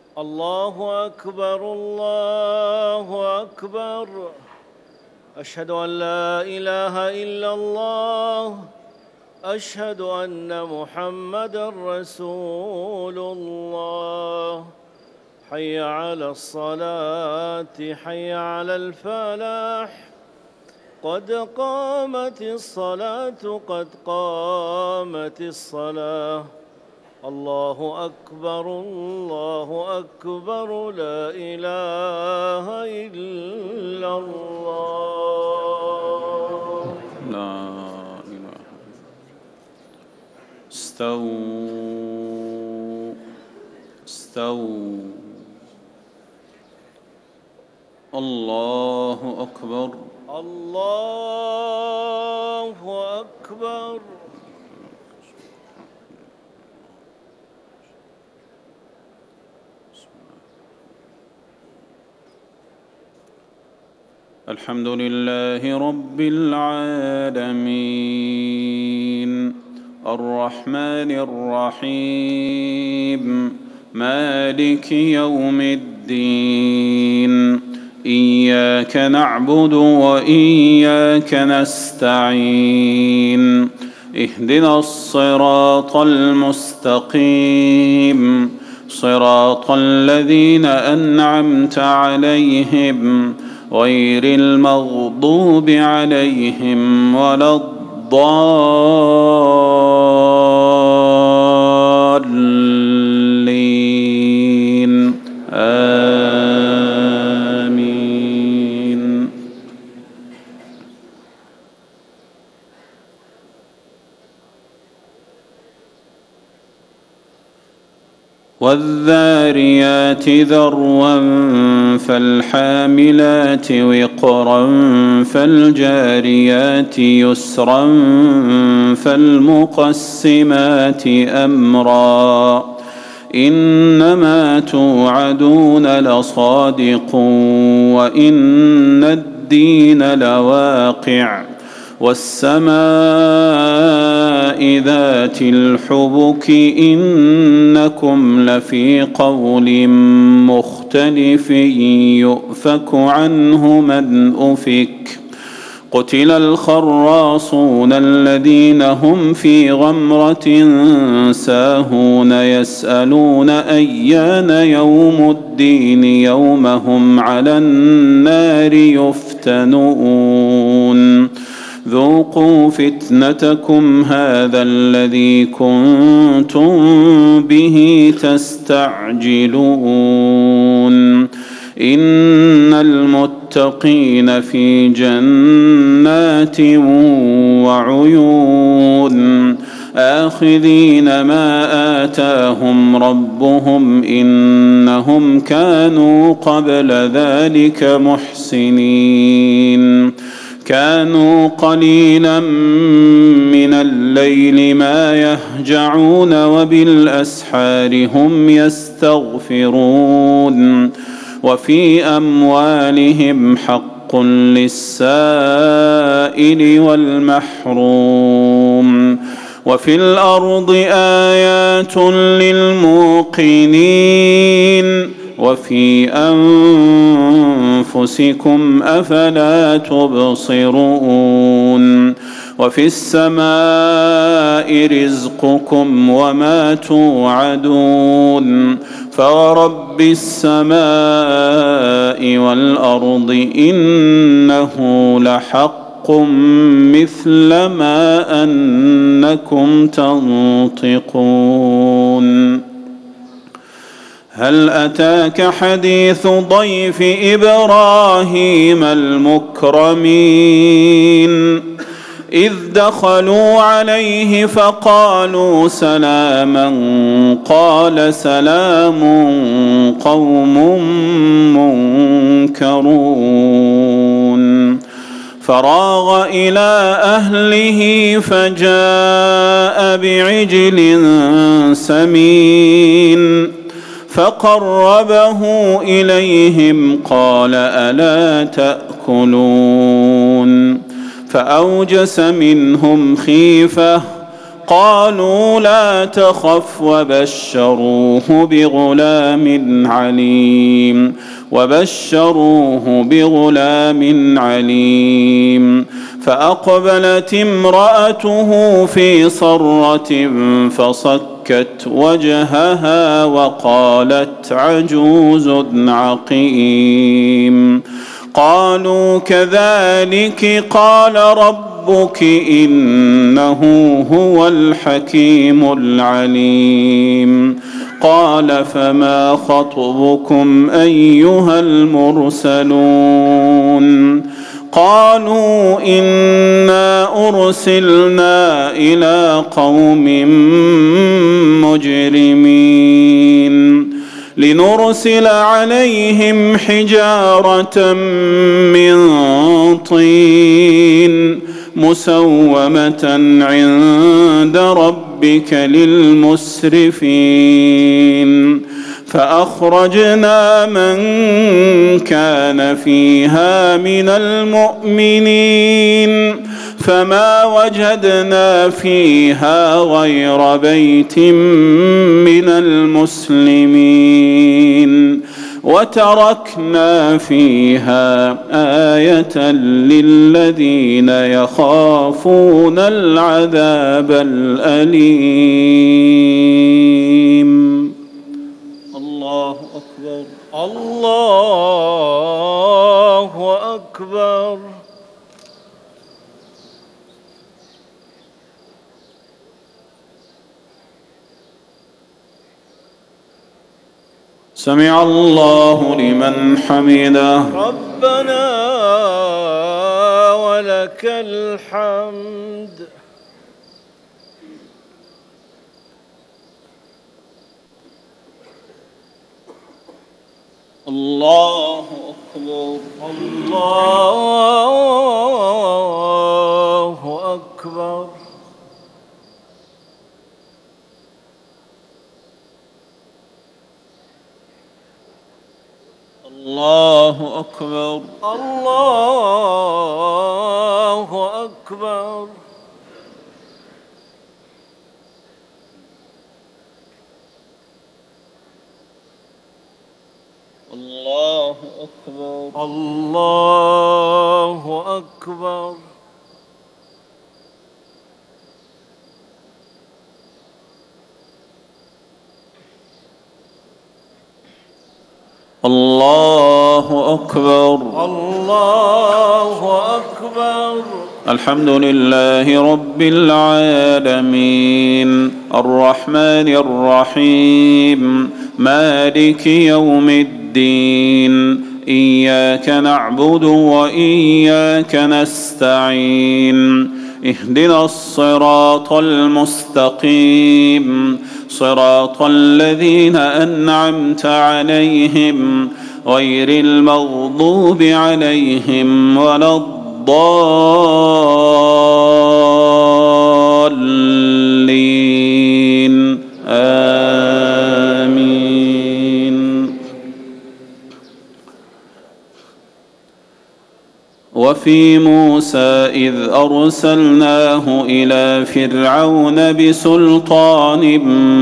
الله أكبر الله أكبر. أشهد أن لا إله إلا الله. أشهد أن محمدًا رسول الله. حي على الصلاة حي على الفلاح. قد قامت الصلاة قد قامت الصلاة. الله أكبر الله أكبر. لا إله إلا الله. لا إله. استووا استووا. الله أكبر الله أكبر. الحمد لله رب العالمين الرحمن الرحيم مالك يوم الدين إياك نعبد وإياك نستعين اهدنا الصراط المستقيم صراط الذين أنعمت عليهم غير المغضوب عليهم ولا الضالين آمين. والذاريات ذروا فالحاملات وقرا فالجاريات يسرا فالمقسمات أمرا إنما توعدون لصادق وإن الدين لواقع والسماء ذات الحبك إنكم لفي قول مختلف يؤفك عنه من أفك قتل الخراصون الذين هم في غمرة ساهون يسألون أيان يوم الدين يوم هم على النار يفتنون ذوقوا فتنتكم هذا الذي كنتم به تستعجلون إن المتقين في جنات وعيون آخذين ما آتاهم ربهم إنهم كانوا قبل ذلك محسنين كانوا قليلا من الليل ما يهجعون وبالأسحار هم يستغفرون وفي أموالهم حق للسائل والمحروم وفي الأرض آيات للموقنين وفي أنفسكم أفلا تبصرون وفي السماء رزقكم وما توعدون فورب السماء والأرض إنه لحق مثل ما أنكم تنطقون هل أتاك حديث ضيف إبراهيم المكرمين إذ دخلوا عليه فقالوا سلاما قال سلام قوم منكرون فراغ إلى أهله فجاء بعجل سمين فقربه إليهم قال ألا تأكلون فأوجس منهم خيفة قالوا لا تخف وبشروه بغلام عليم فأقبلت امرأته في صرة فصكت وجهها وقالت عجوز عقيم قالوا كذلك قال ربك إنه هو الحكيم العليم قال فما خطبكم أيها المرسلون قالوا إنا أرسلنا إلى قوم مجرمين لنرسل عليهم حجارة من طين مسومة عند ربك للمسرفين فأخرجنا من كان فيها من المؤمنين فما وجدنا فيها غير بيت من المسلمين وتركنا فيها آية للذين يخافون العذاب الأليم. الله أكبر. الله أكبر. سمع الله لمن حمده. ربنا ولك الحمد. الله أكبر. الله أكبر. الله أكبر. الله أكبر. الله أكبر. الله أكبر. الله أكبر. الله أكبر. الحمد لله رب العالمين الرحمن الرحيم مالك يوم الدين إياك نعبد وإياك نستعين اهدنا الصراط المستقيم صراط الذين أنعمت عليهم غير المغضوب عليهم ولا الضالين آمين. وفي موسى إذ أرسلناه إلى فرعون بسلطان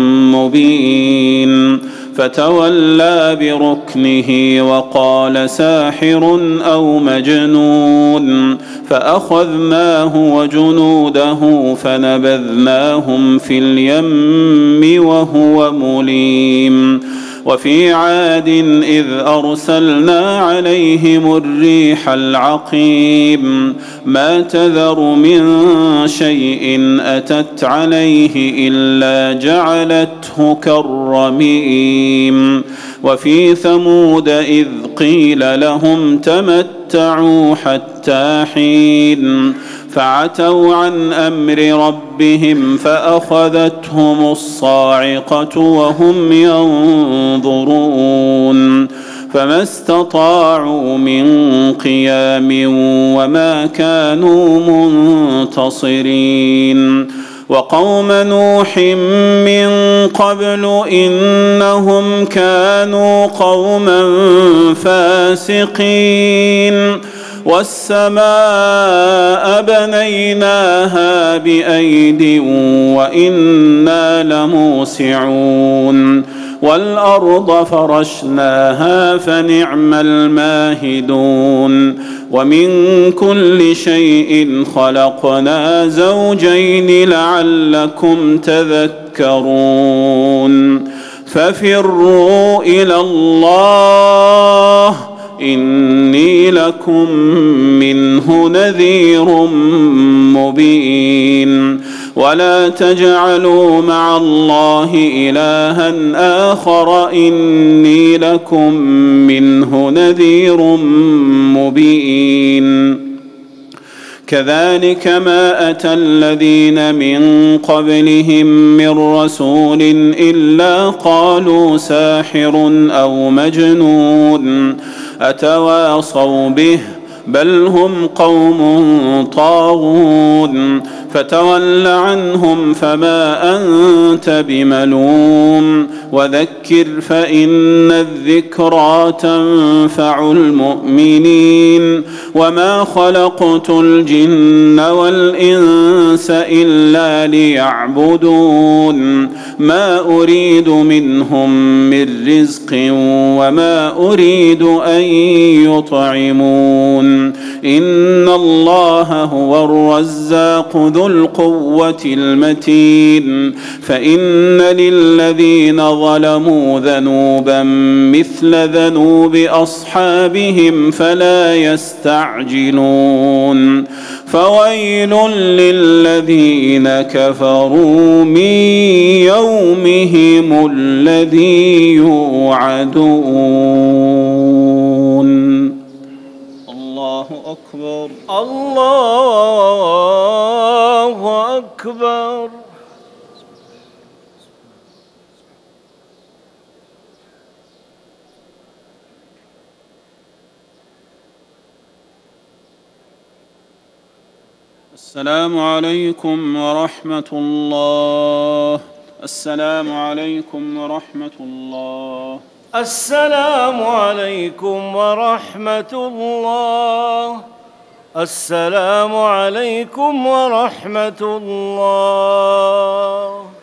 مبين فتولى بركنه وقال ساحر أو مجنون فأخذناه وجنوده فنبذناهم في اليم وهو مليم. وفي عاد إذ أرسلنا عليهم الريح العقيم ما تذر من شيء أتت عليه إلا جعلته كالرميم. وفي ثمود إذ قيل لهم تمتعوا حتى حين فعتوا عن أمر ربهم فأخذتهم الصاعقة وهم ينظرون فما استطاعوا من قيام وما كانوا منتصرين. وقوم نوح من قبل إنهم كانوا قوما فاسقين والسماء بنيناها بأيد وإنا لموسعون والأرض فرشناها فنعم الماهدون ومن كل شيء خلقنا زوجين لعلكم تذكرون ففروا إلى الله إني لكم منه نذير مبين ولا تجعلوا مع الله إلها آخر إني لكم منه نذير مبين كذلك ما أتى الذين من قبلهم من رسول إلا قالوا ساحر أو مجنون أتواصوا به بل هم قوم طاغون فتول عنهم فما أنت بملوم وذكر فإن الذكرى تنفع المؤمنين وما خلقت الجن والإنس إلا ليعبدون ما أريد منهم من رزق وما أريد أن يطعمون إن الله هو الرزاق ذو القوة المتين فإن للذين ظلموا ذنوبا مثل ذنوب أصحابهم فلا يستعجلون فويل للذين كفروا من يومهم الذي يوعدون الله أكبر الله أكبر السلام عليكم ورحمة الله السلام عليكم ورحمة الله السلام عليكم ورحمة الله السلام عليكم ورحمة الله